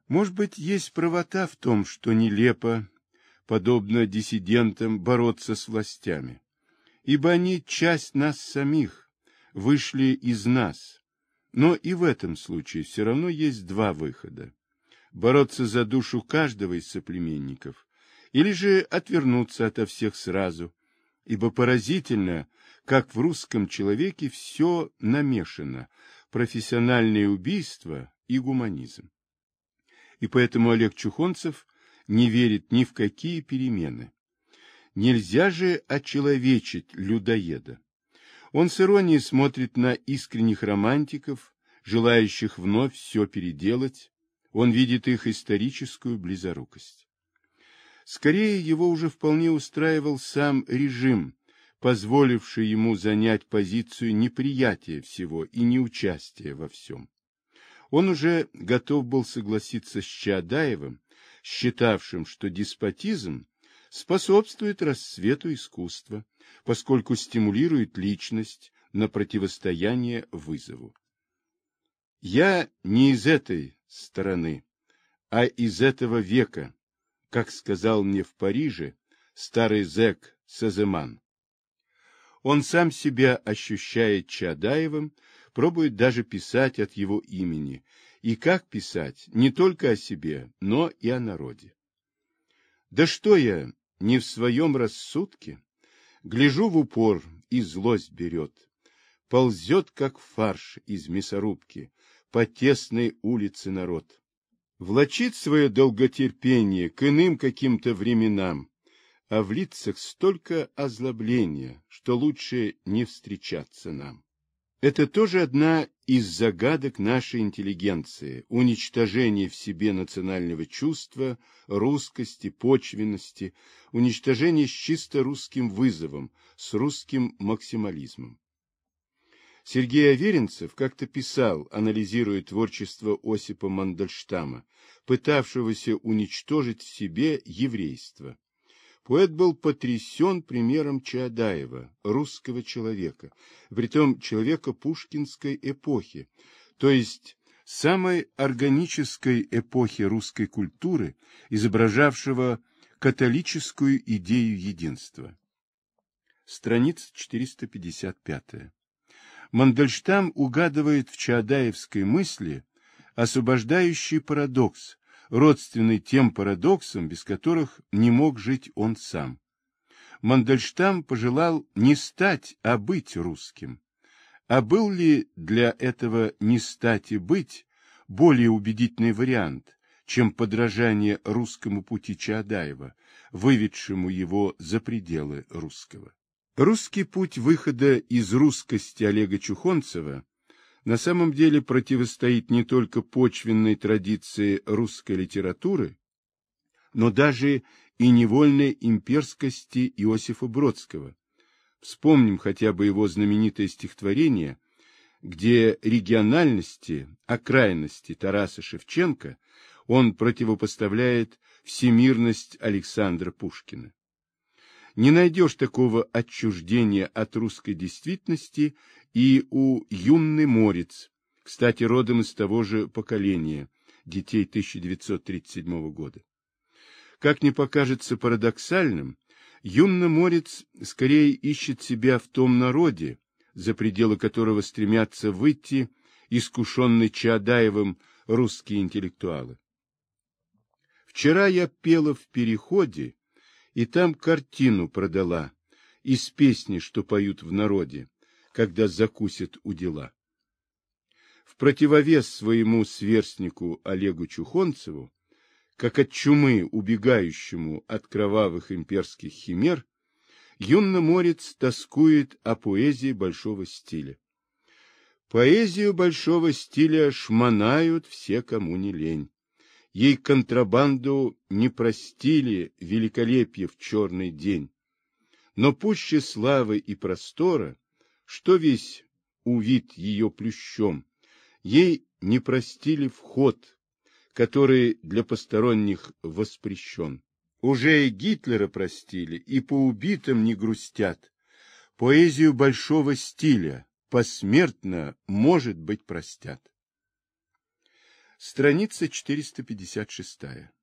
Может быть, есть правота в том, что нелепо, подобно диссидентам, бороться с властями, ибо они часть нас самих, вышли из нас. Но и в этом случае все равно есть два выхода: бороться за душу каждого из соплеменников, или же отвернуться ото всех сразу, ибо поразительно, как в русском человеке все намешано: профессиональное убийство и гуманизм. И поэтому Олег Чухонцев не верит ни в какие перемены. Нельзя же очеловечить людоеда. Он с иронией смотрит на искренних романтиков, желающих вновь все переделать. Он видит их историческую близорукость. Скорее, его уже вполне устраивал сам режим, позволивший ему занять позицию неприятия всего и неучастия во всем. Он уже готов был согласиться с Чаадаевым, считавшим, что деспотизм способствует расцвету искусства, поскольку стимулирует личность на противостояние вызову. «Я не из этой стороны, а из этого века», как сказал мне в Париже старый зэк Саземан. Он сам себя ощущает Чаадаевым, пробует даже писать от его имени. И как писать не только о себе, но и о народе. Да что я, не в своем рассудке? Гляжу в упор, и злость берет. Ползет, как фарш из мясорубки, по тесной улице народ. Влачит свое долготерпение к иным каким-то временам, а в лицах столько озлобления, что лучше не встречаться нам. Это тоже одна из загадок нашей интеллигенции – уничтожение в себе национального чувства, русскости, почвенности, уничтожение с чисто русским вызовом, с русским максимализмом. Сергей Аверинцев как-то писал, анализируя творчество Осипа Мандельштама, пытавшегося уничтожить в себе еврейство. Поэт был потрясен примером Чаадаева, русского человека, притом человека пушкинской эпохи, то есть самой органической эпохи русской культуры, изображавшего католическую идею единства. Страница 455. Мандельштам угадывает в чаадаевской мысли освобождающий парадокс, родственный тем парадоксам, без которых не мог жить он сам. Мандельштам пожелал не стать, а быть русским. А был ли для этого не стать и быть более убедительный вариант, чем подражание русскому пути Чаадаева, выведшему его за пределы русского? Русский путь выхода из русскости Олега Чухонцева на самом деле противостоит не только почвенной традиции русской литературы, но даже и невольной имперскости Иосифа Бродского. Вспомним хотя бы его знаменитое стихотворение, где региональности, окраинности Тараса Шевченко он противопоставляет всемирность Александра Пушкина. Не найдешь такого отчуждения от русской действительности и у Юнны Морец, кстати, родом из того же поколения, детей 1937 года. Как ни покажется парадоксальным, Юнна Морец скорее ищет себя в том народе, за пределы которого стремятся выйти искушенные Чаадаевым русские интеллектуалы. Вчера я пела в переходе, и там картину продала из песни, что поют в народе, когда закусят удила. В противовес своему сверстнику Олегу Чухонцеву, как от чумы, убегающему от кровавых имперских химер, Юнна Морец тоскует о поэзии большого стиля. Поэзию большого стиля шмонают все, кому не лень. Ей контрабанду не простили великолепие в черный день. Но пуще славы и простора, что весь увит ее плющом, ей не простили вход, который для посторонних воспрещен. Уже и Гитлера простили, и по убитым не грустят. Поэзию большого стиля посмертно, может быть, простят. Страница 456.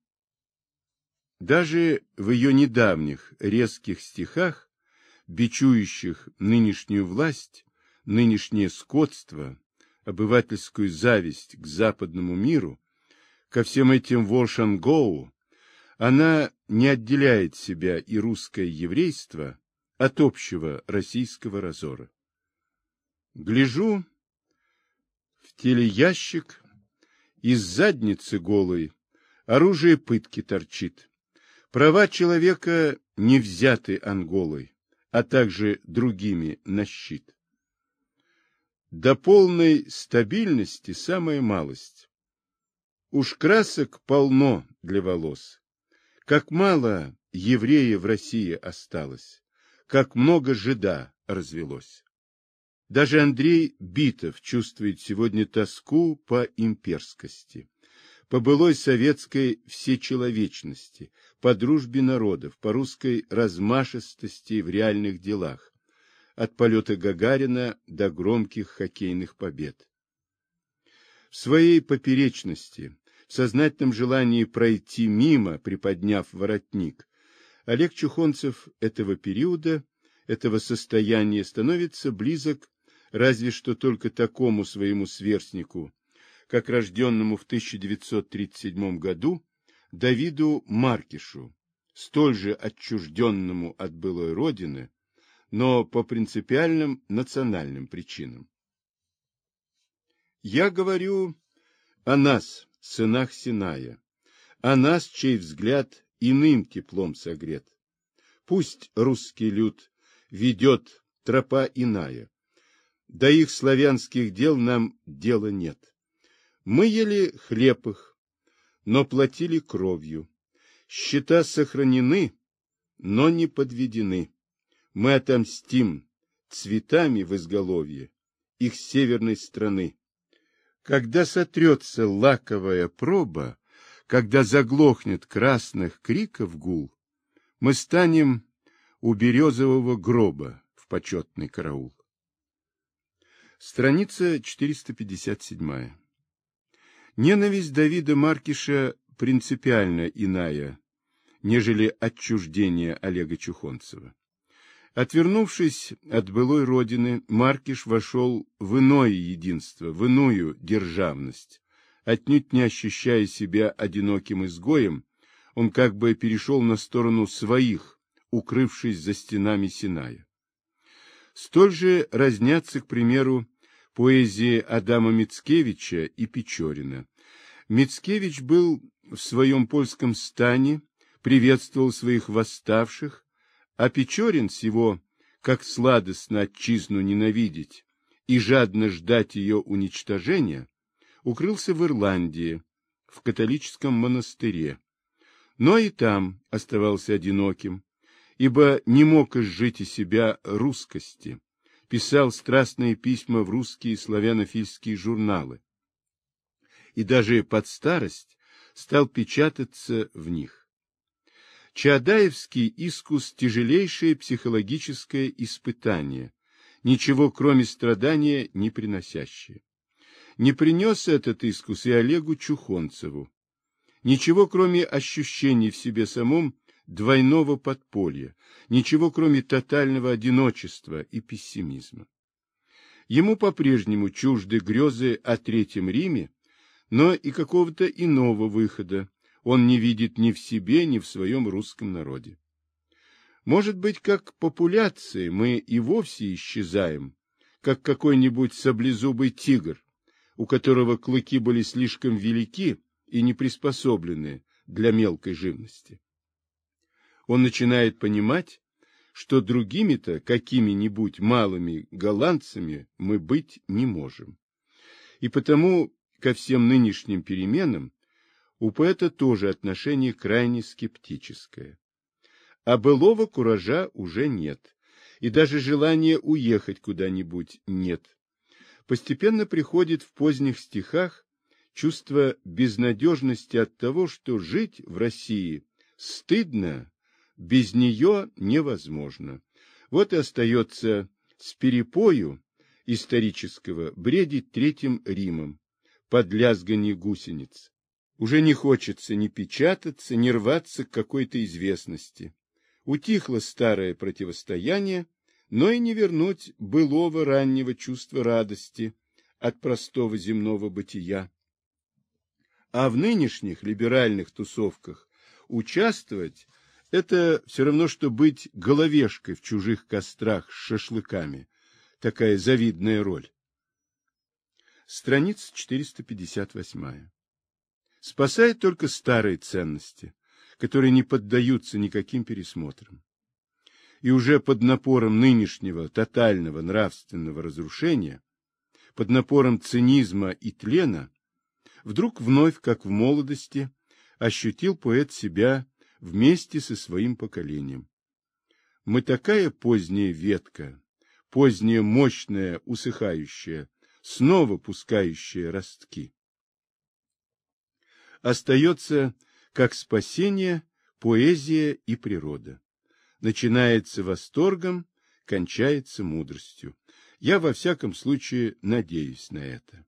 Даже в ее недавних резких стихах, бичующих нынешнюю власть, нынешнее скотство, обывательскую зависть к западному миру, ко всем этим Волшангоу, она не отделяет себя и русское еврейство от общего российского разора. Гляжу в телеящик, из задницы голой оружие пытки торчит. Права человека не взяты Анголой, а также другими на щит. До полной стабильности самая малость. Уж красок полно для волос. Как мало евреев в России осталось, как много жида развелось. Даже Андрей Битов чувствует сегодня тоску по имперскости, по былой советской всечеловечности, по дружбе народов, по русской размашистости в реальных делах, от полета Гагарина до громких хоккейных побед. В своей поперечности, в сознательном желании пройти мимо, приподняв воротник, Олег Чухонцев этого периода, этого состояния становится близок разве что только такому своему сверстнику, как рожденному в 1937 году Давиду Маркишу, столь же отчужденному от былой родины, но по принципиальным национальным причинам. Я говорю о нас, сынах Синая, о нас, чей взгляд иным теплом согрет. Пусть русский люд ведет тропа иная, до их славянских дел нам дела нет. Мы ели хлеб их, но платили кровью. Счета сохранены, но не подведены. Мы отомстим цветами в изголовье их северной страны. Когда сотрется лаковая проба, когда заглохнет красных криков гул, мы станем у березового гроба в почетный караул. Страница 457. Ненависть Давида Маркиша принципиально иная, нежели отчуждение Олега Чухонцева. Отвернувшись от былой родины, Маркиш вошел в иное единство, в иную державность. Отнюдь не ощущая себя одиноким изгоем, он как бы перешел на сторону своих, укрывшись за стенами Синая. Столь же разнятся, к примеру, поэзии Адама Мицкевича и Печорина. Мицкевич был в своем польском стане, приветствовал своих восставших, а Печорин с его «как сладостно отчизну ненавидеть и жадно ждать ее уничтожения» укрылся в Ирландии, в католическом монастыре, но и там оставался одиноким, ибо не мог изжить из себя русскости, писал страстные письма в русские славянофильские журналы и даже под старость стал печататься в них. Чаадаевский искус – тяжелейшее психологическое испытание, ничего кроме страдания не приносящее. Не принес этот искус и Олегу Чухонцеву. Ничего кроме ощущений в себе самом двойного подполья, ничего кроме тотального одиночества и пессимизма. Ему по-прежнему чужды грезы о Третьем Риме, но и какого-то иного выхода он не видит ни в себе, ни в своем русском народе. Может быть, как популяции мы и вовсе исчезаем, как какой-нибудь саблезубый тигр, у которого клыки были слишком велики и не приспособлены для мелкой живности. Он начинает понимать, что другими-то какими-нибудь малыми голландцами мы быть не можем. И потому ко всем нынешним переменам у поэта тоже отношение крайне скептическое. А былого куража уже нет, и даже желания уехать куда-нибудь нет. Постепенно приходит в поздних стихах чувство безнадежности от того, что жить в России стыдно, без нее невозможно. Вот и остается с перепою исторического бредить Третьим Римом, под лязганье гусениц. Уже не хочется ни печататься, ни рваться к какой-то известности. Утихло старое противостояние, но и не вернуть былого раннего чувства радости от простого земного бытия. А в нынешних либеральных тусовках участвовать – это все равно, что быть головешкой в чужих кострах с шашлыками. Такая завидная роль. Страница 458. Спасает только старые ценности, которые не поддаются никаким пересмотрам. И уже под напором нынешнего тотального нравственного разрушения, под напором цинизма и тлена, вдруг вновь, как в молодости, ощутил поэт себя вместе со своим поколением. Мы такая поздняя ветка, поздняя мощная усыхающая, снова пускающая ростки. Остается, как спасение, поэзия и природа. Начинается восторгом, кончается мудростью. Я, во всяком случае, надеюсь на это.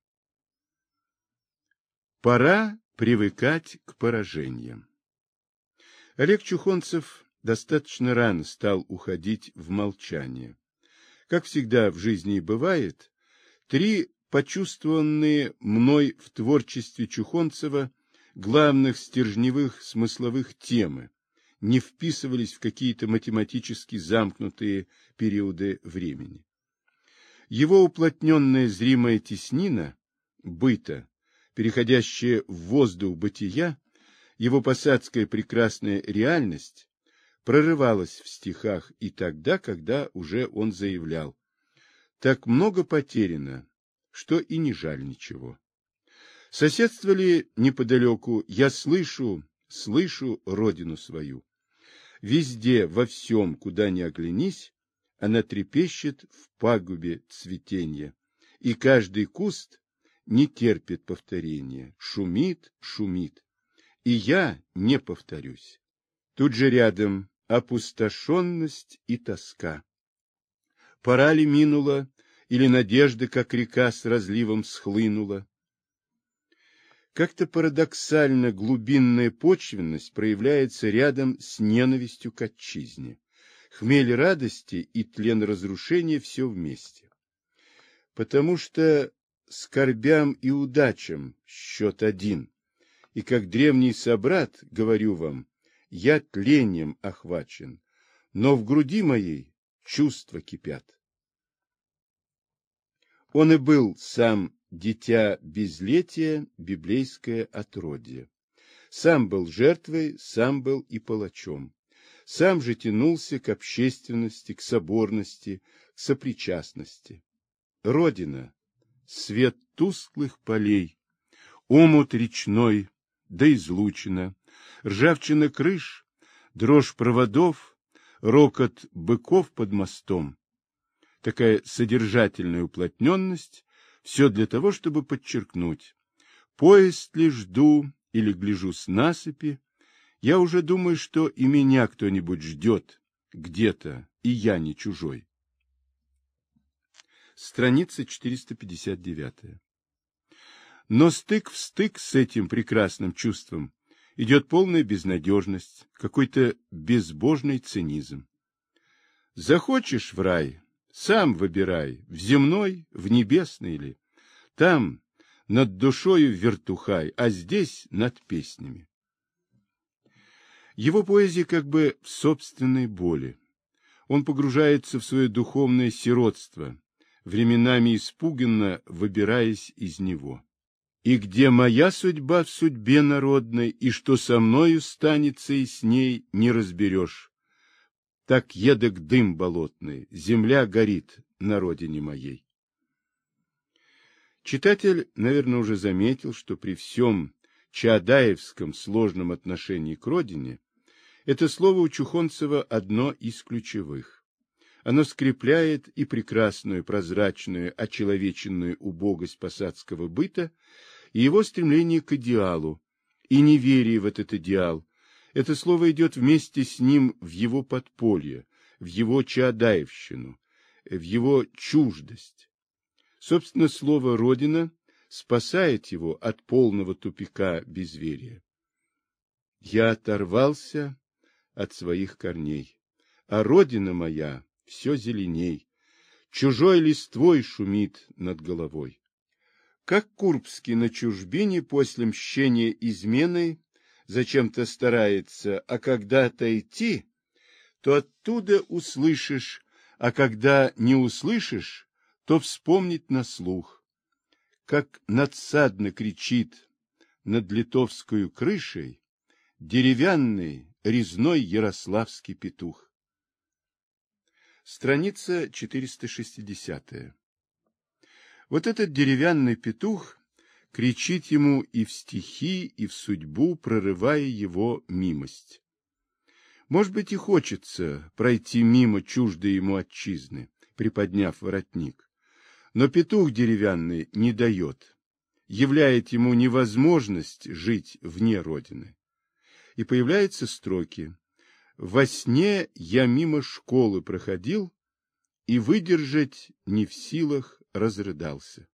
Пора привыкать к поражениям. Олег Чухонцев достаточно рано стал уходить в молчание. Как всегда в жизни и бывает, три почувствованные мной в творчестве Чухонцева главных стержневых смысловых темы не вписывались в какие-то математически замкнутые периоды времени. Его уплотненная зримая теснина быта, переходящая в воздух бытия, его посадская прекрасная реальность прорывалась в стихах и тогда, когда уже он заявлял: «Так много потеряно, что и не жаль ничего». Соседствовали неподалеку, я слышу родину свою. Везде, во всем, куда ни оглянись, она трепещет в пагубе цветенья, и каждый куст не терпит повторения, шумит, шумит, и я не повторюсь. Тут же рядом опустошенность и тоска. Пора ли минула, или надежда, как река, с разливом схлынула? Как-то парадоксально глубинная почвенность проявляется рядом с ненавистью к отчизне. Хмель радости и тлен разрушения все вместе. Потому что скорбям и удачам счет один. И как древний собрат, говорю вам, я тлением охвачен, но в груди моей чувства кипят. Он и был сам дитя безлетия, библейское отродье. Сам был жертвой, сам был и палачом. Сам же тянулся к общественности, к соборности, к сопричастности. Родина — свет тусклых полей, омут речной, да излучина, ржавчина крыш, дрожь проводов, рокот быков под мостом. Такая содержательная уплотненность, все для того, чтобы подчеркнуть: поезд ли жду или гляжу с насыпи, я уже думаю, что и меня кто-нибудь ждет где-то, и я не чужой. Страница 459. Но стык в стык с этим прекрасным чувством идет полная безнадежность, какой-то безбожный цинизм. Захочешь в рай, сам выбирай, в земной, в небесный ли. Там над душою вертухай, а здесь над песнями. Его поэзия как бы в собственной боли. Он погружается в свое духовное сиротство, временами испуганно выбираясь из него. И где моя судьба в судьбе народной, и что со мною станется и с ней, не разберешь. Так едок дым болотный, земля горит на родине моей. Читатель, наверное, уже заметил, что при всем чаадаевском сложном отношении к родине это слово у Чухонцева одно из ключевых. Оно скрепляет и прекрасную, прозрачную, очеловеченную убогость посадского быта, и его стремление к идеалу, и неверие в этот идеал. Это слово идет вместе с ним в его подполье, в его чаадаевщину, в его чуждость. Собственно, слово «родина» спасает его от полного тупика безверия. Я оторвался от своих корней, а родина моя все зеленей, чужой листвой шумит над головой. Как Курбский на чужбине после мщения изменой зачем-то старается, а когда отойти, то оттуда услышишь, а когда не услышишь, то вспомнить на слух. Как надсадно кричит над литовскую крышей деревянный резной ярославский петух. Страница 460. Вот этот деревянный петух кричит ему и в стихи, и в судьбу, прорывая его мимость. Может быть, и хочется пройти мимо чуждой ему отчизны, приподняв воротник. Но петух деревянный не дает, являет ему невозможность жить вне Родины. И появляются строки: «Во сне я мимо школы проходил, и выдержать не в силах разрыдался».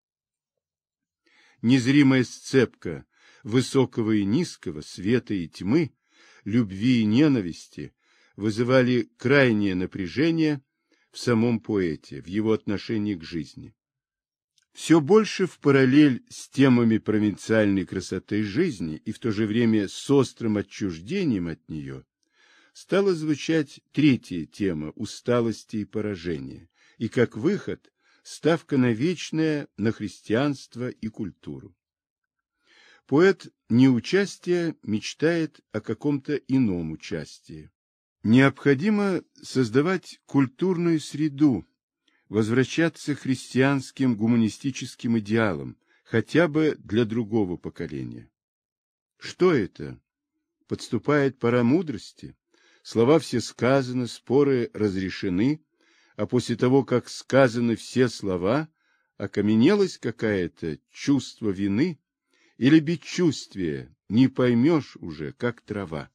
Незримая сцепка высокого и низкого, света и тьмы, любви и ненависти вызывали крайнее напряжение в самом поэте, в его отношении к жизни. Все больше в параллель с темами провинциальной красоты жизни и в то же время с острым отчуждением от нее стала звучать третья тема усталости и поражения, и как выход ставка на вечное, на христианство и культуру. Поэт неучастия мечтает о каком-то ином участии. Необходимо создавать культурную среду, возвращаться к христианским гуманистическим идеалам, хотя бы для другого поколения. Что это? Подступает пора мудрости, слова все сказаны, споры разрешены, а после того, как сказаны все слова, окаменелась какая-то чувство вины или бесчувствие, не поймешь уже, как трава.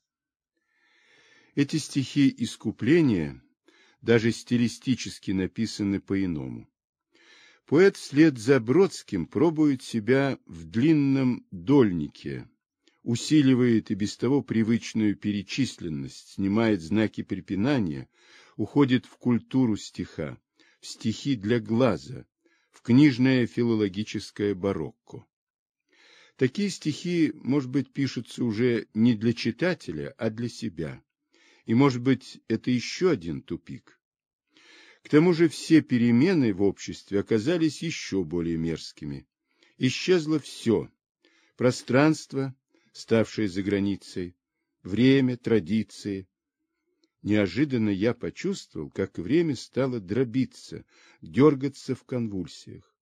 Эти стихи искупления даже стилистически написаны по-иному. Поэт вслед за Бродским пробует себя в длинном дольнике, усиливает и без того привычную перечисленность, снимает знаки препинания, уходит в культуру стиха, в стихи для глаза, в книжное филологическое барокко. Такие стихи, может быть, пишутся уже не для читателя, а для себя. И, может быть, это еще один тупик. К тому же все перемены в обществе оказались еще более мерзкими. Исчезло все: пространство, ставшее за границей, время, традиции. Неожиданно я почувствовал, как время стало дробиться, дергаться в конвульсиях.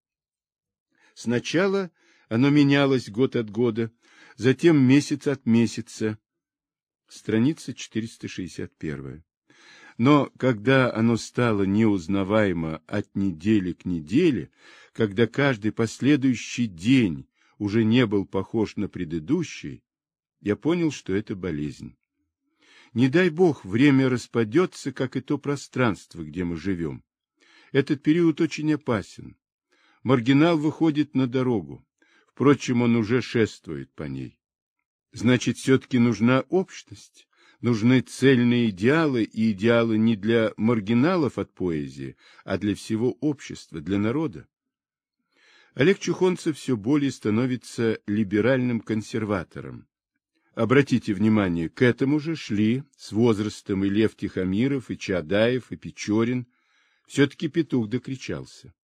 Сначала оно менялось год от года, затем месяц от месяца. Страница 461. Но когда оно стало неузнаваемо от недели к неделе, когда каждый последующий день уже не был похож на предыдущий, я понял, что это болезнь. Не дай Бог, время распадется, как и то пространство, где мы живем. Этот период очень опасен. Маргинал выходит на дорогу. Впрочем, он уже шествует по ней. Значит, все-таки нужна общность. Нужны цельные идеалы, и идеалы не для маргиналов от поэзии, а для всего общества, для народа. Олег Чухонцев все более становится либеральным консерватором. Обратите внимание, к этому же шли с возрастом и Лев Тихомиров, и Чаадаев, и Печорин. Все-таки петух докричался.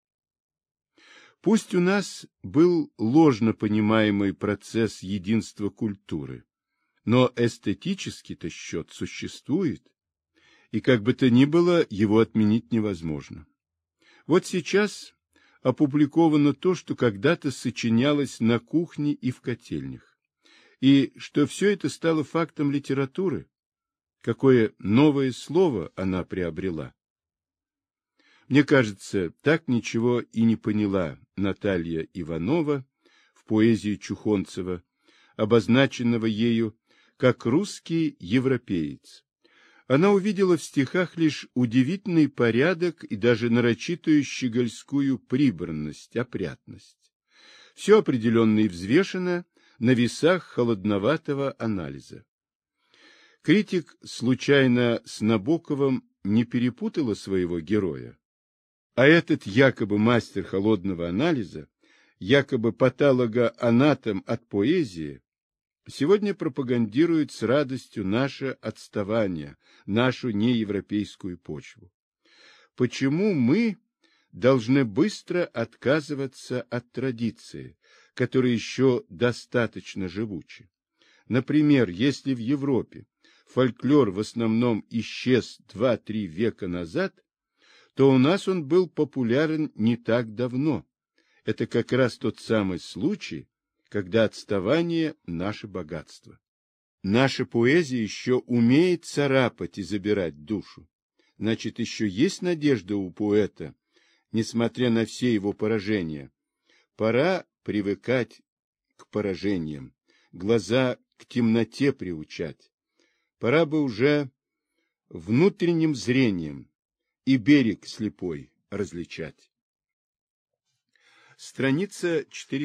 Пусть у нас был ложно понимаемый процесс единства культуры, но эстетический-то счет существует, и как бы то ни было, его отменить невозможно. Вот сейчас опубликовано то, что когда-то сочинялось на кухне и в котельнях, и что все это стало фактом литературы. Какое новое слово она приобрела. Мне кажется, так ничего и не поняла Наталья Иванова в поэзии Чухонцева, обозначенного ею как русский европеец. Она увидела в стихах лишь удивительный порядок и даже нарочитую щегольскую прибранность, опрятность. Все определенно и взвешено на весах холодноватого анализа. Критик случайно с Набоковым не перепутала своего героя, а этот якобы мастер холодного анализа, якобы патологоанатом от поэзии, сегодня пропагандирует с радостью наше отставание, нашу неевропейскую почву. Почему мы должны быстро отказываться от традиции, которая еще достаточно живуча? Например, если в Европе фольклор в основном исчез 2-3 века назад, то у нас он был популярен не так давно. Это как раз тот самый случай, когда отставание – наше богатство. Наша поэзия еще умеет царапать и забирать душу. Значит, еще есть надежда у поэта, несмотря на все его поражения. Пора привыкать к поражениям, глаза к темноте приучать. Пора бы уже внутренним зрением и берег слепой различать. Страница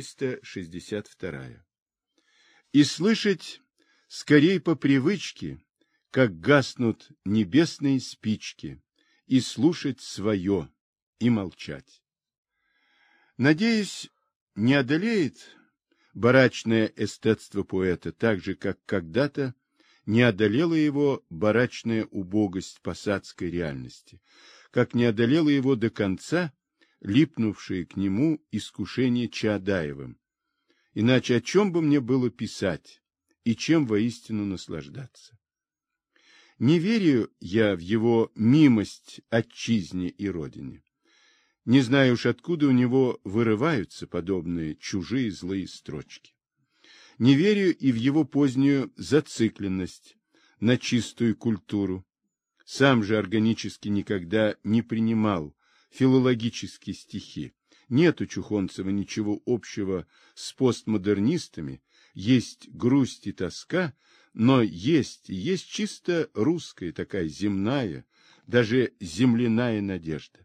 462. И слышать скорей по привычке, как гаснут небесные спички, и слушать свое, и молчать. Надеюсь, не одолеет барачное эстетство поэта, так же, как когда-то не одолела его барачная убогость посадской реальности, как не одолела его до конца липнувшее к нему искушение Чаадаевым. Иначе о чем бы мне было писать и чем воистину наслаждаться? Не верю я в его мимость отчизне и родине. Не знаю уж, откуда у него вырываются подобные чужие злые строчки. Не верю и в его позднюю зацикленность на чистую культуру. Сам же органически никогда не принимал филологические стихи. Нет у Чухонцева ничего общего с постмодернистами, есть грусть и тоска, но есть чисто русская, такая земная, даже земляная надежда.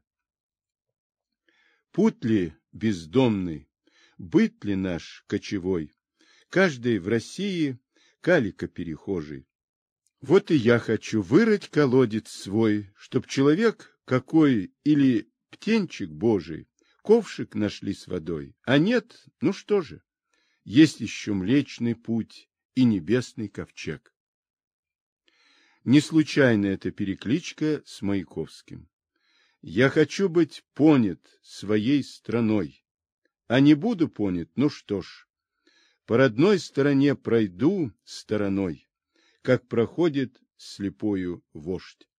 Путь ли бездомный, быт ли наш кочевой, каждый в России калика перехожий. Вот и я хочу вырыть колодец свой, чтоб человек какой или птенчик божий ковшик нашли с водой, а нет, ну что же, есть еще Млечный Путь и небесный ковчег. Не случайно эта перекличка с Маяковским. Я хочу быть понят своей страной, а не буду понят, ну что ж, по родной стороне пройду стороной, как проходит слепою вождь.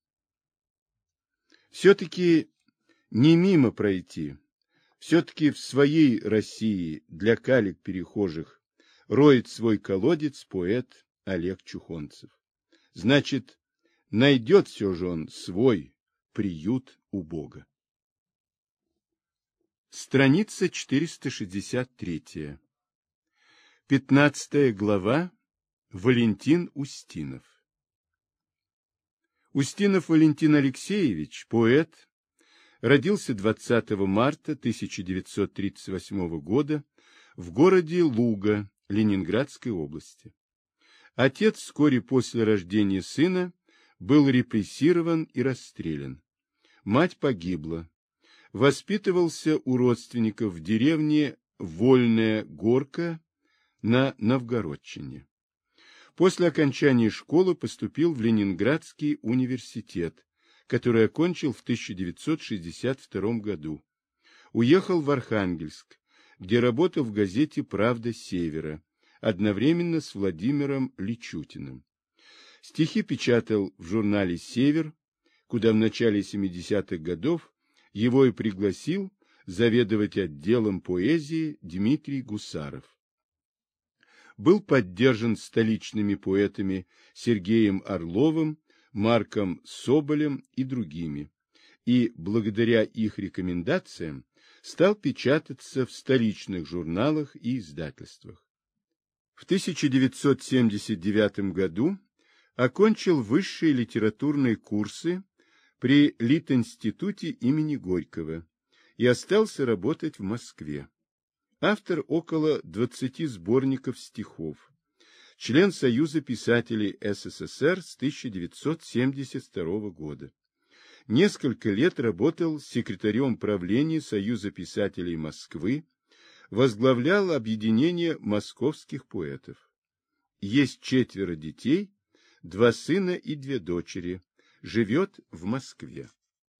Все-таки не мимо пройти, все-таки в своей России для калек перехожих роет свой колодец поэт Олег Чухонцев. Значит, найдет все же он свой приют у Бога. Страница 463. 15 глава. Валентин Устинов. Устинов Валентин Алексеевич, поэт, родился 20 марта 1938 года в городе Луга Ленинградской области. Отец вскоре после рождения сына был репрессирован и расстрелян. Мать погибла. Воспитывался у родственников в деревне Вольная Горка на Новгородчине. После окончания школы поступил в Ленинградский университет, который окончил в 1962 году. Уехал в Архангельск, где работал в газете «Правда Севера», одновременно с Владимиром Личутиным. Стихи печатал в журнале «Север», куда в начале 70-х годов его и пригласил заведовать отделом поэзии Дмитрий Гусаров. Был поддержан столичными поэтами Сергеем Орловым, Марком Соболем и другими, и благодаря их рекомендациям стал печататься в столичных журналах и издательствах. В 1979 году окончил высшие литературные курсы при Литинституте имени Горького и остался работать в Москве. Автор около 20 сборников стихов. Член Союза писателей СССР с 1972 года. Несколько лет работал секретарем правления Союза писателей Москвы, возглавлял объединение московских поэтов. Есть 4 детей, 2 сына и 2 дочери. Живет в Москве.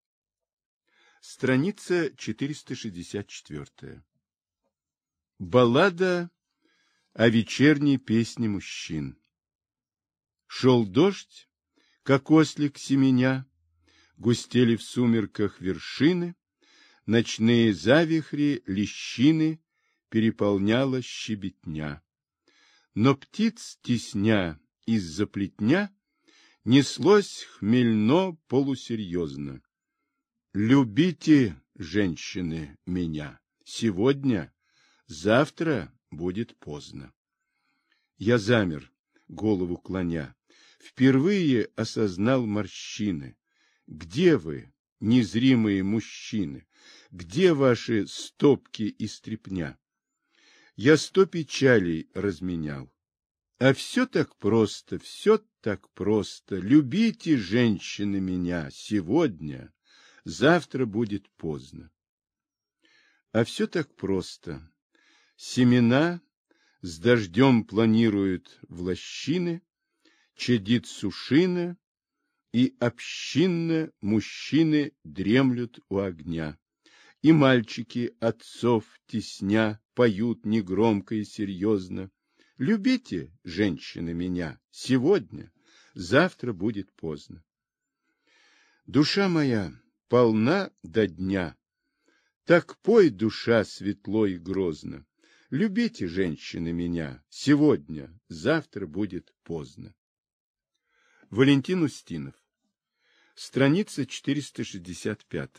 Страница 464. Баллада о вечерней песне мужчин. Шел дождь, как ослик семеня, густели в сумерках вершины, ночные завихри, лещины переполняла щебетня. Но птиц тесня из-за плетня неслось хмельно полусерьезно. Любите, женщины, меня сегодня, завтра будет поздно. Я замер, голову клоня, впервые осознал морщины. Где вы, незримые мужчины? Где ваши стопки и стряпня? Я 100 печалей разменял. А все так просто, все так просто. Любите, женщины, меня сегодня, завтра будет поздно. А все так просто. Семена с дождем планируют в лощины, чадит сушина, и общинно мужчины дремлют у огня. И мальчики отцов тесня поют негромко и серьезно. Любите, женщины, меня сегодня, завтра будет поздно. Душа моя полна до дня, так пой, душа, светло и грозно. Любите, женщины, меня сегодня, завтра будет поздно. Валентин Устинов. Страница 465.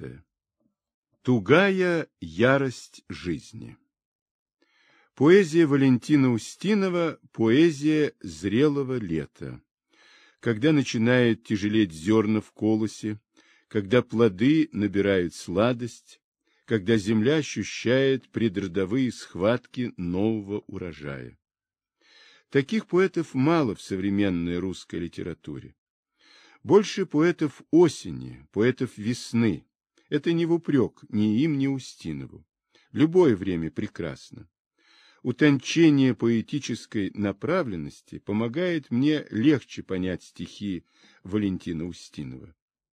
Тугая ярость жизни. Поэзия Валентина Устинова – поэзия зрелого лета. Когда начинает тяжелеть зерна в колосе, когда плоды набирают сладость, когда земля ощущает предродовые схватки нового урожая. Таких поэтов мало в современной русской литературе. Больше поэтов осени, поэтов весны. Это не в упрек ни им, ни Устинову. Любое время прекрасно. Утончение поэтической направленности помогает мне легче понять стихи Валентина Устинова.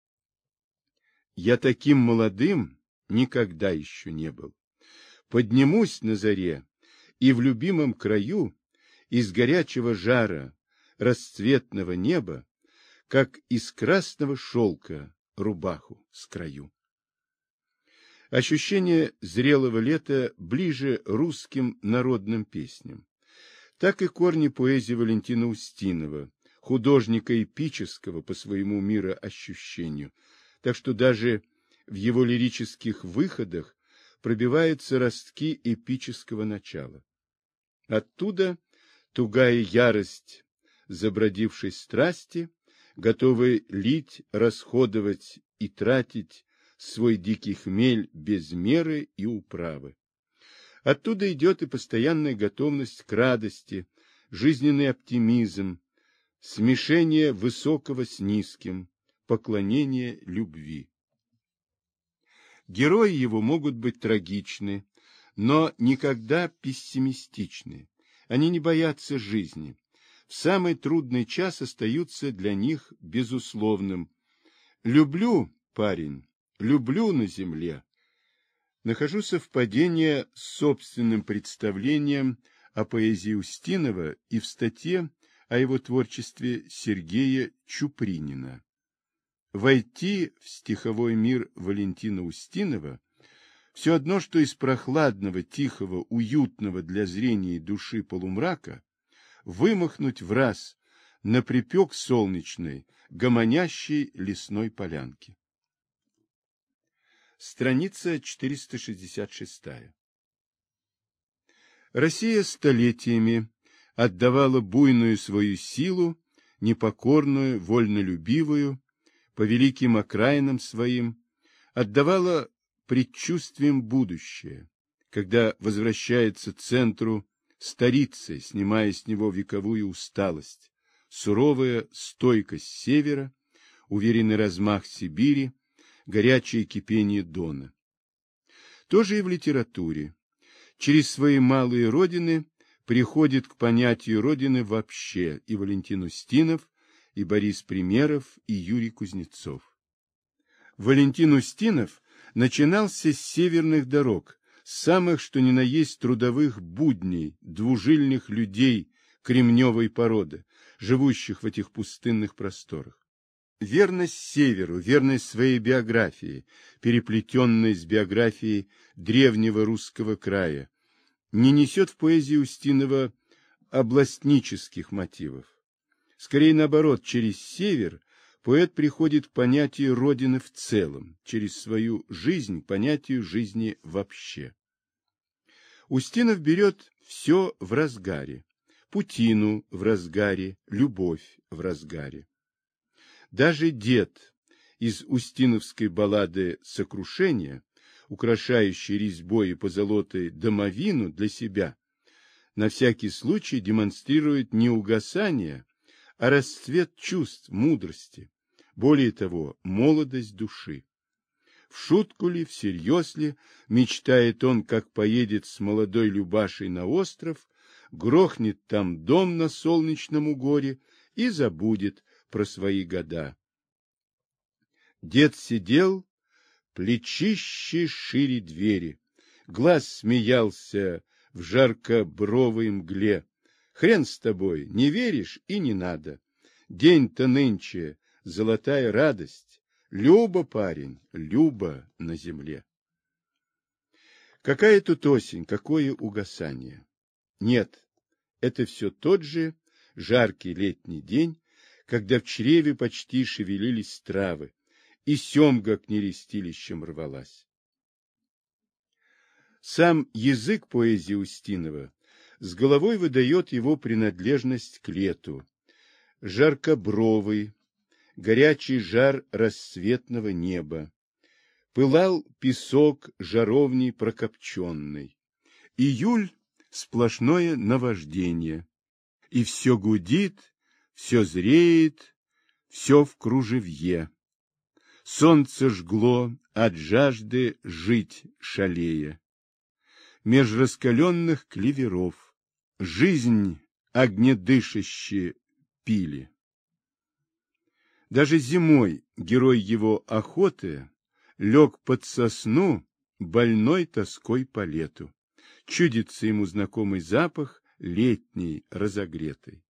Я таким молодым никогда еще не был. Поднимусь на заре, и в любимом краю из горячего жара расцветного неба, как из красного шелка рубаху скрою. Ощущение зрелого лета ближе русским народным песням. Так и корни поэзии Валентина Устинова, художника эпического по своему мироощущению, так что даже в его лирических выходах пробиваются ростки эпического начала. Оттуда тугая ярость забродившей страсти, готовый лить, расходовать и тратить свой дикий хмель без меры и управы. Оттуда идет и постоянная готовность к радости, жизненный оптимизм, смешение высокого с низким, поклонение любви. Герои его могут быть трагичны, но никогда пессимистичны. Они не боятся жизни. В самый трудный час остаются для них безусловным. Люблю, парень, люблю на земле. Нахожу совпадение с собственным представлением о поэзии Устинова и в статье о его творчестве Сергея Чупринина. Войти в стиховой мир Валентина Устинова все одно, что из прохладного, тихого, уютного для зрения и души полумрака вымахнуть враз на припек солнечной, гомонящей лесной полянки. Страница 466. Россия столетиями отдавала буйную свою силу, непокорную, вольнолюбивую, по великим окраинам своим, отдавала предчувствием будущее, когда возвращается к центру старицей, снимая с него вековую усталость, суровая стойкость севера, уверенный размах Сибири, горячее кипение Дона. То же и в литературе. Через свои малые родины приходит к понятию родины вообще и Валентин Устинов, и Борис Примеров, и Юрий Кузнецов. Валентин Устинов начинался с северных дорог, с самых что ни на есть трудовых будней двужильных людей кремневой породы, живущих в этих пустынных просторах. Верность северу, верность своей биографии, переплетенной с биографией древнего русского края, не несет в поэзии Устинова областнических мотивов. Скорее наоборот, через север поэт приходит к понятию родины в целом, через свою жизнь к понятию жизни вообще. Устинов берет все в разгаре, путину в разгаре, любовь в разгаре. Даже дед из устиновской баллады «Сокрушение», украшающий резьбой и позолотой домовину для себя, на всякий случай демонстрирует не угасание, а расцвет чувств, мудрости, более того, молодость души. В шутку ли, всерьез ли, мечтает он, как поедет с молодой Любашей на остров, грохнет там дом на солнечном угоре и забудет про свои года. Дед сидел, плечище шире двери, глаз смеялся в жарко-бровой мгле. Хрен с тобой, не веришь и не надо. День-то нынче золотая радость. Люба, парень, люба на земле. Какая тут осень, какое угасание. Нет, это все тот же жаркий летний день, когда в чреве почти шевелились травы, и семга к нерестилищам рвалась. Сам язык поэзии Устинова с головой выдает его принадлежность к лету. Жаркобровый, горячий жар рассветного неба. Пылал песок жаровней прокопченный. Июль — сплошное наваждение. И все гудит, все зреет, все в кружевье. Солнце жгло от жажды жить шалея. Меж раскаленных клеверов жизнь огнедышащие пили. Даже зимой герой его охоты лег под сосну, больной тоской по лету. Чудится ему знакомый запах летний, разогретый.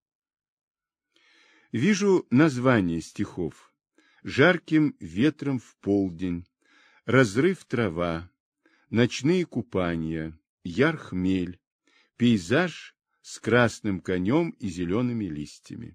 Вижу название стихов. Жарким ветром в полдень, разрыв трава, ночные купания, яр хмель, пейзаж с красным конем и зелеными листьями.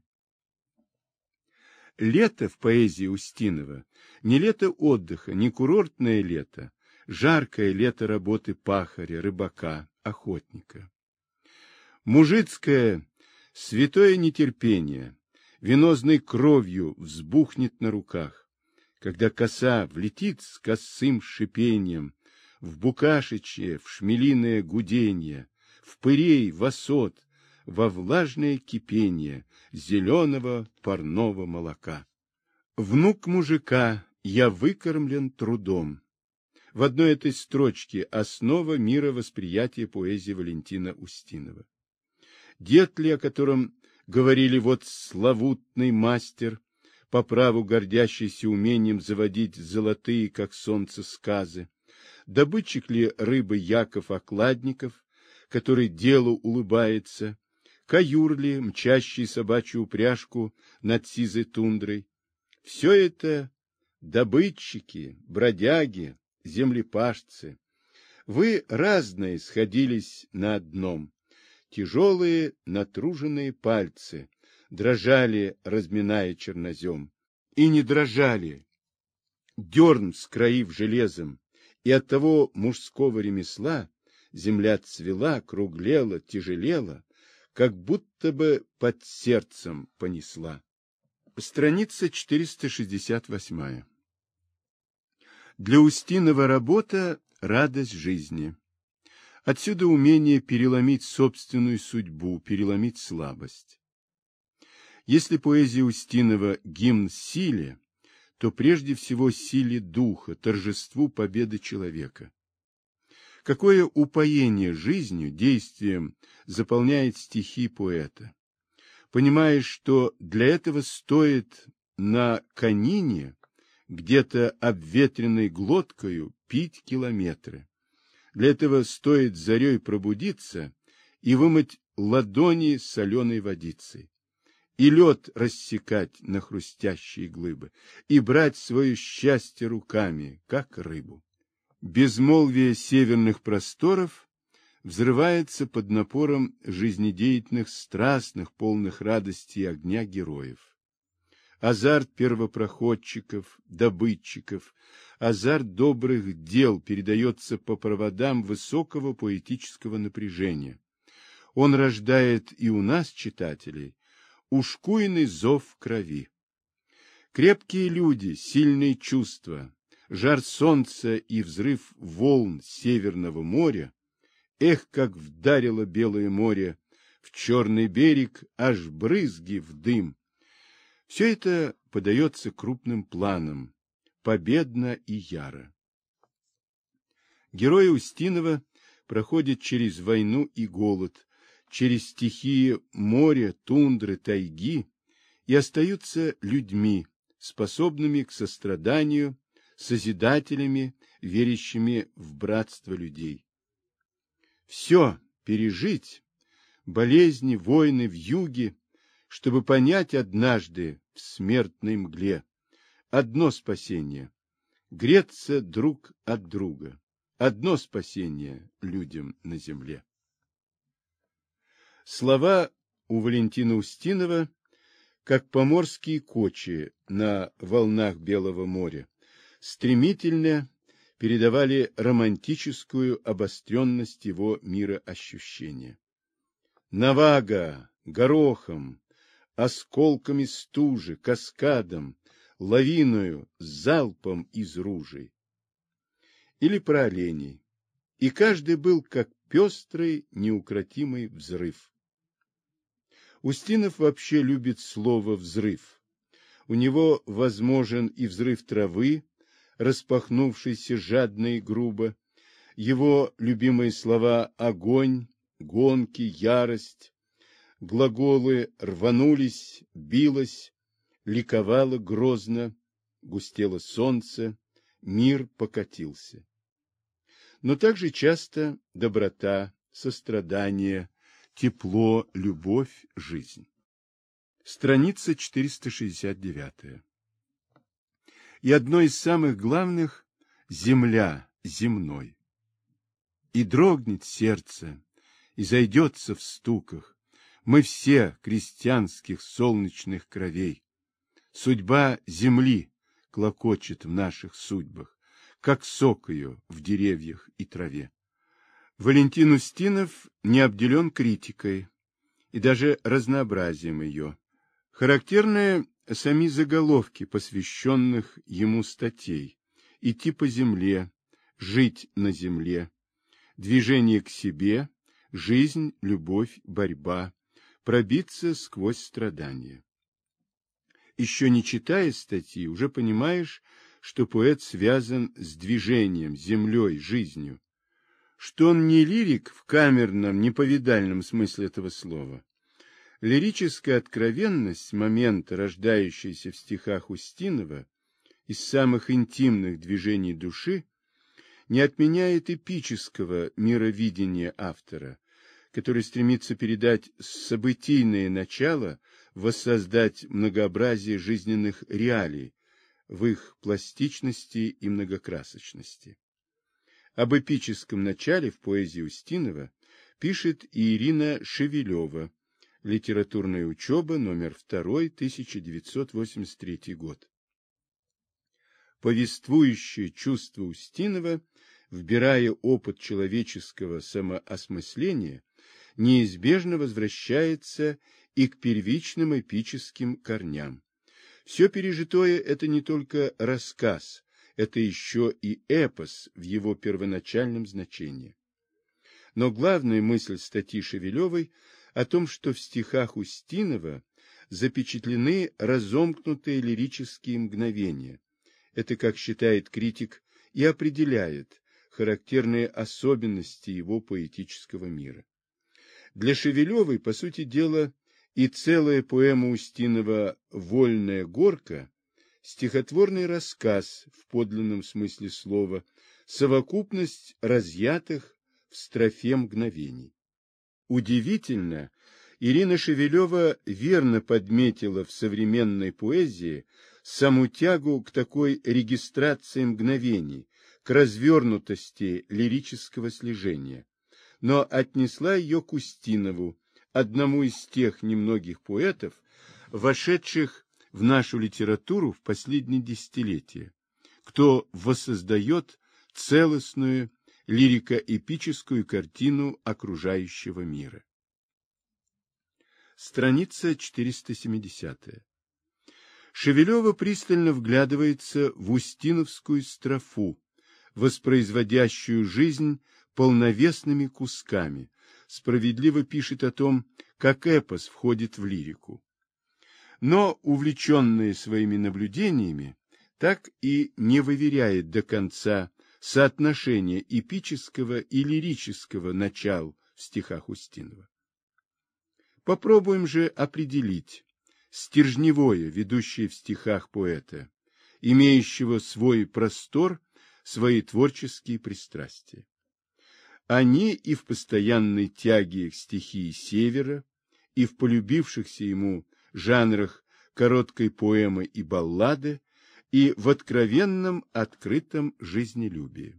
Лето в поэзии Устинова не лето отдыха, не курортное лето, жаркое лето работы пахаря, рыбака, охотника. Мужицкое святое нетерпение венозной кровью взбухнет на руках, когда коса влетит с косым шипением в букашечье, в шмелиное гуденье, в пырей, в осот, во влажное кипение зеленого парного молока. Внук мужика, я выкормлен трудом. В одной этой строчке основа мировосприятия поэзии Валентина Устинова. Дед ли, о котором говорили вот славутный мастер, по праву гордящийся умением заводить золотые, как солнце, сказы, добытчик ли рыбы Яков Окладников, который делу улыбается, каюр ли, мчащий собачью упряжку над сизой тундрой. Все это добытчики, бродяги, землепашцы. Вы разные сходились на одном. Тяжелые натруженные пальцы дрожали, разминая чернозем. И не дрожали. Дерн скроив железом, и от того мужского ремесла земля цвела, круглела, тяжелела, как будто бы под сердцем понесла. Страница 468. Для Устинова работа — радость жизни. Отсюда умение переломить собственную судьбу, переломить слабость. Если поэзия Устинова – гимн силе, то прежде всего силе духа, торжеству победы человека. Какое упоение жизнью, действием заполняет стихи поэта. Понимаешь, что для этого стоит на конине, где-то обветренной глоткою, пить километры. Для этого стоит зарей пробудиться и вымыть ладони соленой водицей, и лед рассекать на хрустящие глыбы, и брать свое счастье руками, как рыбу. Безмолвие северных просторов взрывается под напором жизнедеятельных, страстных, полных радости и огня героев. Азарт первопроходчиков, добытчиков, азарт добрых дел передается по проводам высокого поэтического напряжения. Он рождает и у нас, читателей, ушкуйный зов крови. Крепкие люди, сильные чувства, жар солнца и взрыв волн Северного моря, эх, как вдарило белое море в черный берег, аж брызги в дым. Все это подается крупным планом, победно и яро. Герои Устинова проходят через войну и голод, через стихии моря, тундры, тайги и остаются людьми, способными к состраданию, созидателями, верящими в братство людей. Все пережить, болезни, войны, вьюги, чтобы понять однажды в смертной мгле одно спасение — греться друг от друга, одно спасение людям на земле. Слова у Валентина Устинова, как поморские кочи на волнах Белого моря, стремительно передавали романтическую обостренность его мироощущения. Навага, горохом, осколками стужи, каскадом, лавиною, залпом из ружей. Или про оленей. И каждый был как пестрый, неукротимый взрыв. Устинов вообще любит слово «взрыв». У него возможен и взрыв травы, распахнувшийся жадно и грубо, его любимые слова «огонь», «гонки», «ярость», глаголы «рванулись», «билось», «ликовало грозно», «густело солнце», «мир покатился». Но также часто доброта, сострадание, тепло, любовь, жизнь. Страница 469. И одно из самых главных – земля, земной. И дрогнет сердце, и зайдется в стуках. Мы все крестьянских солнечных кровей. Судьба земли клокочет в наших судьбах, как сок ее в деревьях и траве. Валентин Устинов не обделен критикой и даже разнообразием ее. Характерны сами заголовки посвященных ему статей: «Идти по земле», «Жить на земле», «Движение к себе», «Жизнь, любовь, борьба», «Пробиться сквозь страдания». Еще не читая статьи, уже понимаешь, что поэт связан с движением, землей, жизнью, что он не лирик в камерном, неповидальном смысле этого слова. Лирическая откровенность момента, рождающаяся в стихах Устинова, из самых интимных движений души, не отменяет эпического мировидения автора, который стремится передать событийное начало, воссоздать многообразие жизненных реалий в их пластичности и многокрасочности. Об эпическом начале в поэзии Устинова пишет и Ирина Шевелева, «Литературная учеба», номер 2, 1983 год. Повествующее чувство Устинова, вбирая опыт человеческого самоосмысления, неизбежно возвращается и к первичным эпическим корням. Все пережитое – это не только рассказ, это еще и эпос в его первоначальном значении. Но главная мысль статьи Шевелевой о том, что в стихах Устинова запечатлены разомкнутые лирические мгновения. Это, как считает критик, и определяет характерные особенности его поэтического мира. Для Шевелевой, по сути дела, и целая поэма Устинова «Вольная горка» – стихотворный рассказ в подлинном смысле слова, совокупность разъятых в строфе мгновений. Удивительно, Ирина Шевелева верно подметила в современной поэзии саму тягу к такой регистрации мгновений, к развернутости лирического слежения, но отнесла ее к Устинову, одному из тех немногих поэтов, вошедших в нашу литературу в последние десятилетия, кто воссоздает целостную лирико-эпическую картину окружающего мира. Страница 470. Шевелева пристально вглядывается в устиновскую строфу, воспроизводящую жизнь полновесными кусками, справедливо пишет о том, как эпос входит в лирику. Но, увлеченная своими наблюдениями, так и не выверяет до конца соотношение эпического и лирического начал в стихах Устинова. Попробуем же определить стержневое, ведущее в стихах поэта, имеющего свой простор, свои творческие пристрастия. Они и в постоянной тяге к стихии севера, и в полюбившихся ему жанрах короткой поэмы и баллады, и в откровенном открытом жизнелюбии.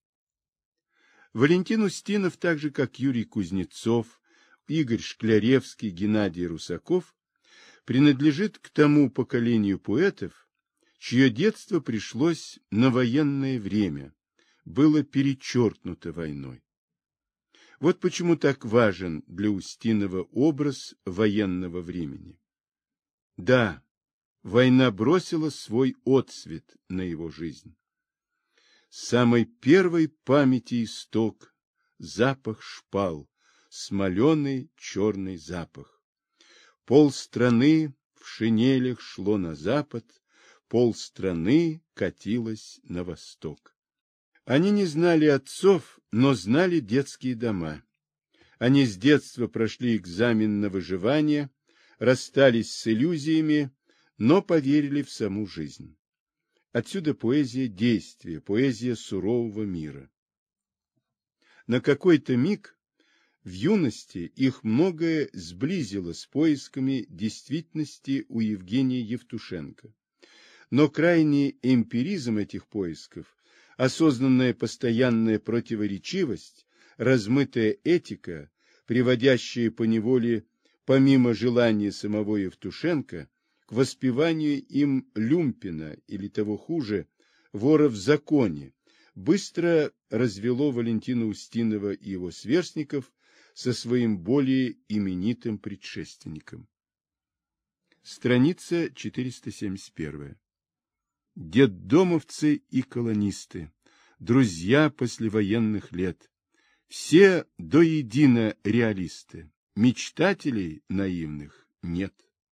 Валентин Устинов, так же как Юрий Кузнецов, Игорь Шкляревский, Геннадий Русаков, принадлежит к тому поколению поэтов, чье детство пришлось на военное время, было перечеркнуто войной. Вот почему так важен для Устинова образ военного времени. Да, война бросила свой отсвет на его жизнь. С самой первой памяти исток, запах шпал, смоленый черный запах. Полстраны в шинелях шло на запад, полстраны катилось на восток. Они не знали отцов, но знали детские дома. Они с детства прошли экзамен на выживание, расстались с иллюзиями, но поверили в саму жизнь. Отсюда поэзия действия, поэзия сурового мира. На какой-то миг в юности их многое сблизило с поисками действительности у Евгения Евтушенко. Но крайний эмпиризм этих поисков, осознанная постоянная противоречивость, размытая этика, приводящая поневоле, помимо желания самого Евтушенко, к воспеванию им люмпина или того хуже, вора в законе, быстро развело Валентина Устинова и его сверстников со своим более именитым предшественником. Страница 471. Детдомовцы и колонисты, друзья послевоенных лет, все до едино реалисты, мечтателей наивных нет.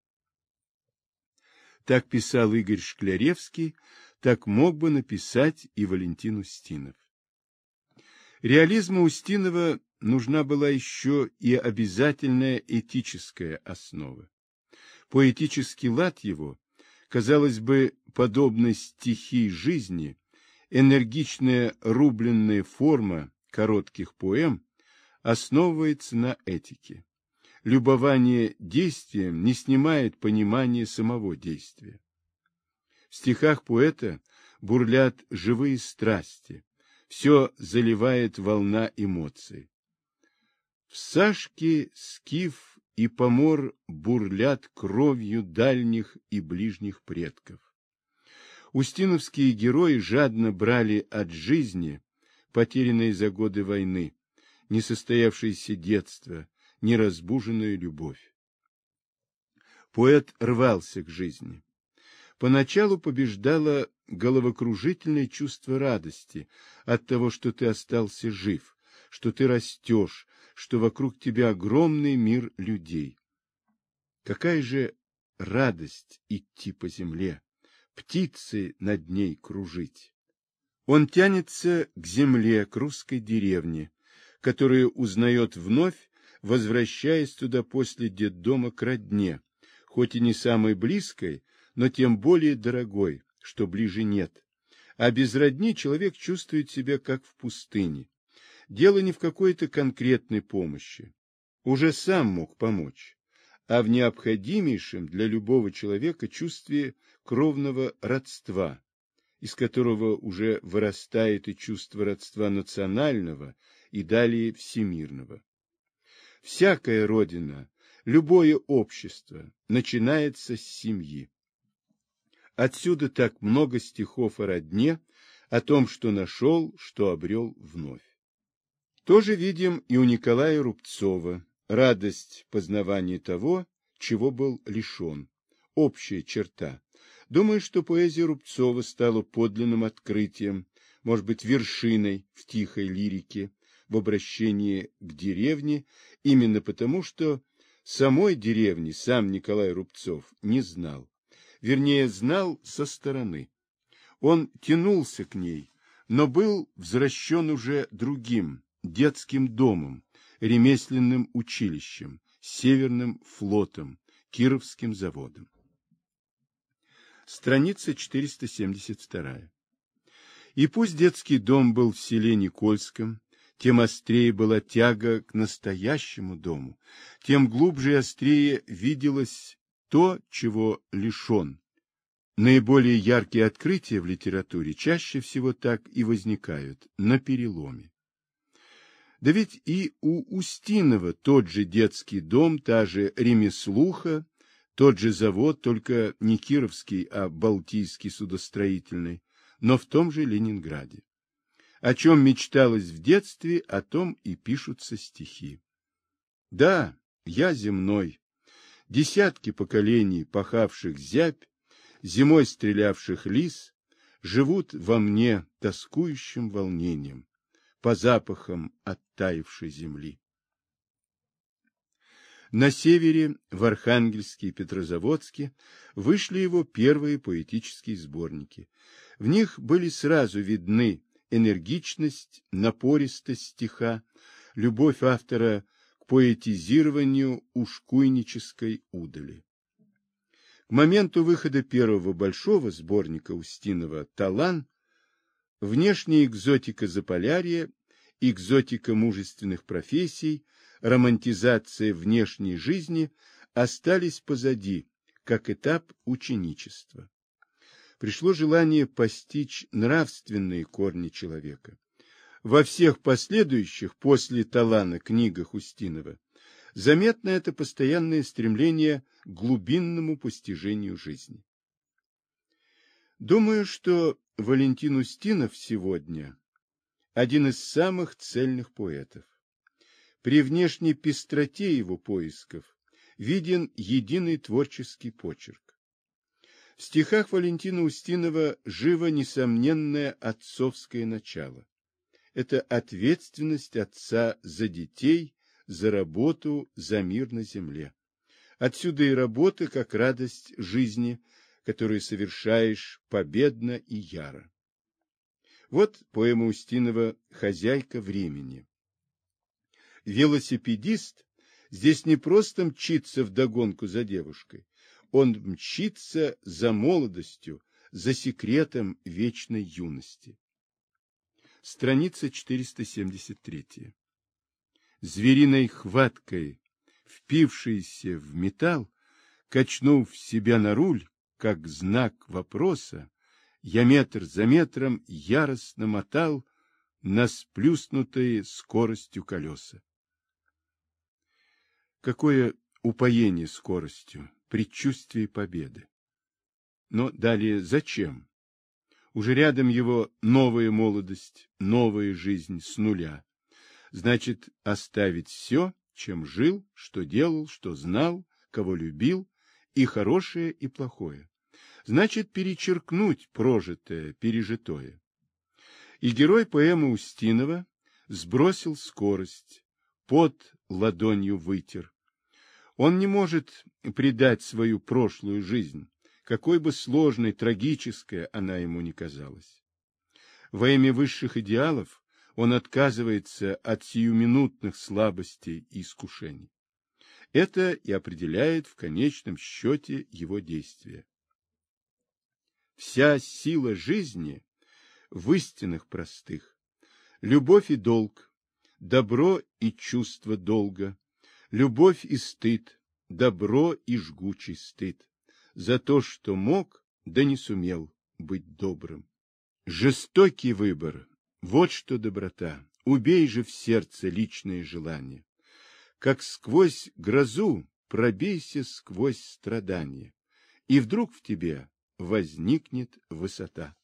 Так писал Игорь Шкляревский, так мог бы написать и Валентин Устинов. Реализму Устинова нужна была еще и обязательная этическая основа. Поэтический лад его, казалось бы, подобно стихии жизни, энергичная рубленная форма коротких поэм основывается на этике. Любование действием не снимает понимания самого действия. В стихах поэта бурлят живые страсти, все заливает волна эмоций. В Сашке скиф и помор бурлят кровью дальних и ближних предков. Устиновские герои жадно брали от жизни, потерянные за годы войны, несостоявшееся детство, неразбуженную любовь. Поэт рвался к жизни. Поначалу побеждало головокружительное чувство радости от того, что ты остался жив, что ты растешь, что вокруг тебя огромный мир людей. Какая же радость идти по земле, птицы над ней кружить. Он тянется к земле, к русской деревне, которую узнает вновь, возвращаясь туда после детдома к родне, хоть и не самой близкой, но тем более дорогой, что ближе нет. А без родни человек чувствует себя как в пустыне. Дело не в какой-то конкретной помощи. Уже сам мог помочь, а в необходимейшем для любого человека чувстве кровного родства, из которого уже вырастает и чувство родства национального и далее всемирного. Всякая родина, любое общество начинается с семьи. Отсюда так много стихов о родне, о том, что нашел, что обрел вновь. Тоже видим и у Николая Рубцова радость познавания того, чего был лишен. Общая черта. Думаю, что поэзия Рубцова стала подлинным открытием, может быть, вершиной в тихой лирике, в обращении к деревне, именно потому, что самой деревни сам Николай Рубцов не знал. Вернее, знал со стороны. Он тянулся к ней, но был возвращен уже другим, детским домом, ремесленным училищем, Северным флотом, Кировским заводом. Страница 472. И пусть детский дом был в селе Никольском, тем острее была тяга к настоящему дому, тем глубже и острее виделось то, чего лишен. Наиболее яркие открытия в литературе чаще всего так и возникают на переломе. Да ведь и у Устинова тот же детский дом, та же ремеслуха, тот же завод, только не Кировский, а Балтийский судостроительный, но в том же Ленинграде. О чем мечталось в детстве, о том и пишутся стихи. Да, я земной, десятки поколений, пахавших зябь, зимой стрелявших лис, живут во мне тоскующим волнением, по запахам оттаившей земли. На севере, в Архангельске и Петрозаводске, вышли его первые поэтические сборники. В них были сразу видны энергичность, напористость стиха, любовь автора к поэтизированию ушкуйнической удали. К моменту выхода первого большого сборника Устинова «Талан» внешняя экзотика Заполярья, экзотика мужественных профессий, романтизация внешней жизни остались позади, как этап ученичества. Пришло желание постичь нравственные корни человека. Во всех последующих после Талана книгах Устинова заметно это постоянное стремление к глубинному постижению жизни. Думаю, что Валентин Устинов сегодня один из самых цельных поэтов. При внешней пестроте его поисков виден единый творческий почерк. В стихах Валентина Устинова живо несомненное отцовское начало. Это ответственность отца за детей, за работу, за мир на земле. Отсюда и работа как радость жизни, которую совершаешь победно и яро. Вот поэма Устинова «Хозяйка времени». Велосипедист здесь не просто мчится вдогонку за девушкой, он мчится за молодостью, за секретом вечной юности. Страница 473. Звериной хваткой, впившийся в металл, качнув себя на руль, как знак вопроса, я метр за метром яростно мотал на сплюснутые скоростью колеса. Какое упоение скоростью, предчувствие победы. Но далее зачем? Уже рядом его новая молодость, новая жизнь с нуля. Значит, оставить все, чем жил, что делал, что знал, кого любил, и хорошее, и плохое. Значит, перечеркнуть прожитое, пережитое. И герой поэмы Устинова сбросил скорость, пот ладонью вытер. Он не может предать свою прошлую жизнь, какой бы сложной, трагической она ему ни казалась. Во имя высших идеалов он отказывается от сиюминутных слабостей и искушений. Это и определяет в конечном счете его действия. Вся сила жизни в истинах простых. Любовь и долг, добро и чувство долга, любовь и стыд, добро и жгучий стыд, за то, что мог, да не сумел быть добрым. Жестокий выбор, вот что доброта, убей же в сердце личные желания. Как сквозь грозу пробейся сквозь страдания, и вдруг в тебе возникнет высота.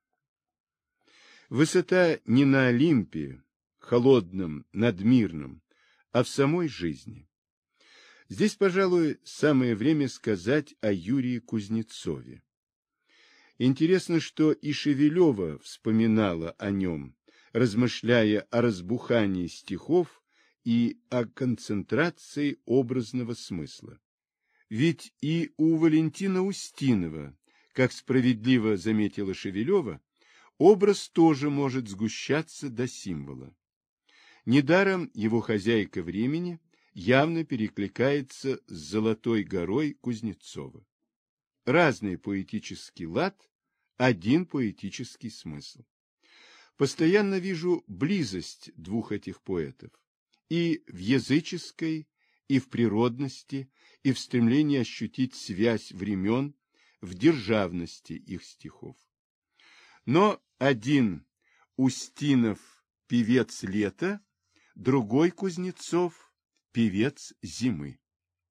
Высота не на Олимпе, холодном, надмирном, а в самой жизни. Здесь, пожалуй, самое время сказать о Юрии Кузнецове. Интересно, что и Шевелева вспоминала о нем, размышляя о разбухании стихов и о концентрации образного смысла. Ведь и у Валентина Устинова, как справедливо заметила Шевелева, образ тоже может сгущаться до символа. Недаром его хозяйка времени явно перекликается с «Золотой горой» Кузнецова. Разный поэтический лад, один поэтический смысл. Постоянно вижу близость двух этих поэтов и в языческой, и в природности, и в стремлении ощутить связь времен, в державности их стихов. Но один Устинов – певец лета, другой Кузнецов – певец зимы.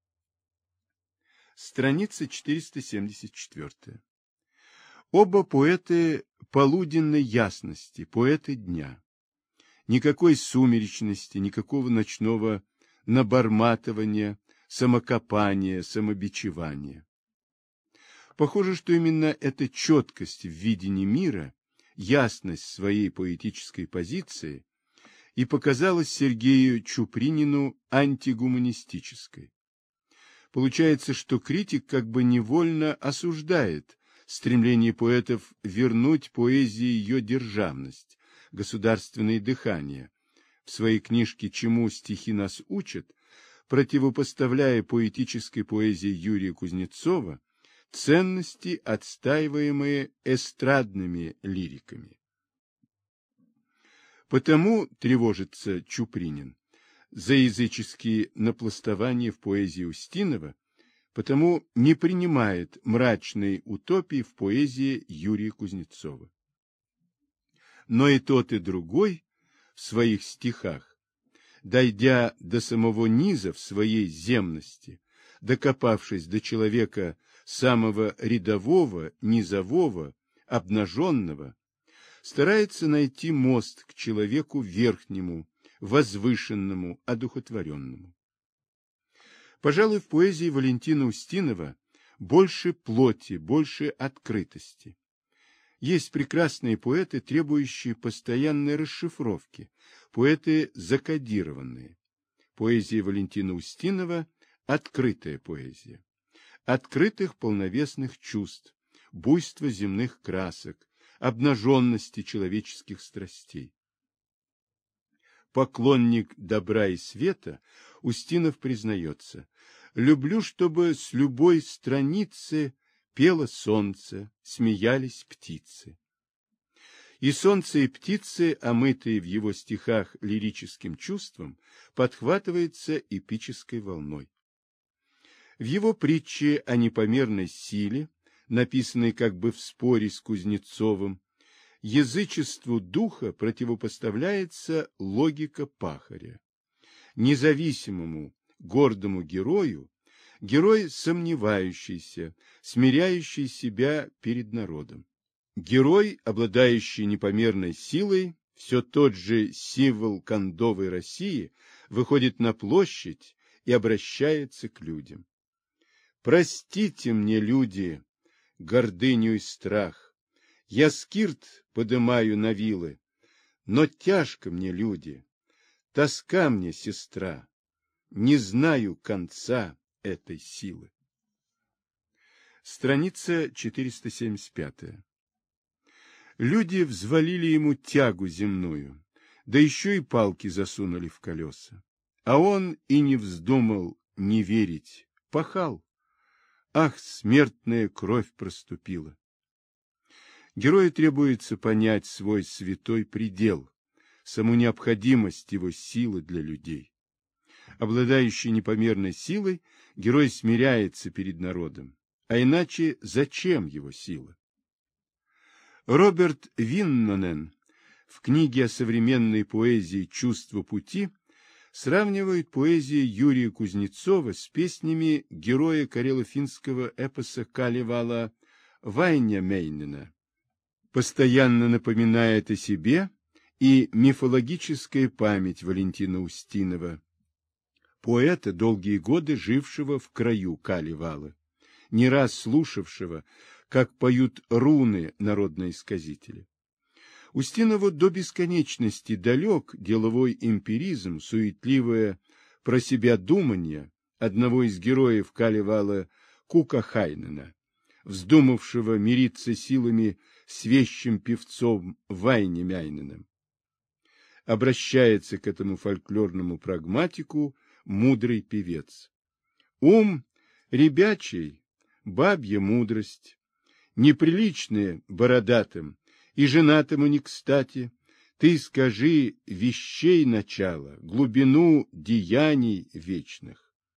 Страница 474. Оба поэты полуденной ясности, поэты дня. Никакой сумеречности, никакого ночного наборматывания, самокопания, самобичевания. Похоже, что именно эта четкость в видении мира, ясность своей поэтической позиции и показалась Сергею Чупринину антигуманистической. Получается, что критик как бы невольно осуждает стремление поэтов вернуть поэзии ее державность, государственное дыхание. В своей книжке «Чему стихи нас учат», противопоставляя поэтической поэзии Юрия Кузнецова ценности, отстаиваемые эстрадными лириками. Потому тревожится Чупринин за языческие напластования в поэзии Устинова, потому не принимает мрачной утопии в поэзии Юрия Кузнецова. Но и тот, и другой в своих стихах, дойдя до самого низа в своей земности, докопавшись до человека самого рядового, низового, обнаженного, старается найти мост к человеку верхнему, возвышенному, одухотворенному. Пожалуй, в поэзии Валентина Устинова больше плоти, больше открытости. Есть прекрасные поэты, требующие постоянной расшифровки, поэты закодированные. Поэзия Валентина Устинова – открытая поэзия. Открытых полновесных чувств, буйства земных красок, обнаженности человеческих страстей. Поклонник добра и света, Устинов признается: «Люблю, чтобы с любой страницы пело солнце, смеялись птицы». И солнце, и птицы, омытые в его стихах лирическим чувством, подхватывается эпической волной. В его притче о непомерной силе, написанной как бы в споре с Кузнецовым, язычеству духа противопоставляется логика пахаря. Независимому, гордому герою, герой сомневающийся, смиряющий себя перед народом. Герой, обладающий непомерной силой, все тот же символ кондовой России, выходит на площадь и обращается к людям. «Простите мне, люди, гордыню и страх. Я скирт подымаю на вилы, Но тяжко мне, люди, тоска мне, сестра, не знаю конца этой силы. Страница 475. Люди взвалили ему тягу земную, да еще и палки засунули в колеса. А он и не вздумал не верить, пахал. Ах, смертная кровь проступила! Герою требуется понять свой святой предел, саму необходимость его силы для людей. Обладающий непомерной силой, герой смиряется перед народом. А иначе зачем его сила? Роберт Виннонен в книге о современной поэзии «Чувство пути» сравнивает поэзию Юрия Кузнецова с песнями героя карело-финского эпоса Калевала Вайнямейнена, постоянно напоминает о себе и мифологическая память Валентина Устинова, поэта, долгие годы жившего в краю Калевала, не раз слушавшего, как поют руны народные сказители. Устинову до бесконечности далек деловой эмпиризм, суетливое про себя думание одного из героев Калевала Кукахайнена, вздумавшего мириться силами с вещим певцом Вайнямейненом. Обращается к этому фольклорному прагматику мудрый певец. Ум ребячий, бабья мудрость, неприличные бородатым и женатому не кстати, ты скажи вещей начало, глубину деяний вечных.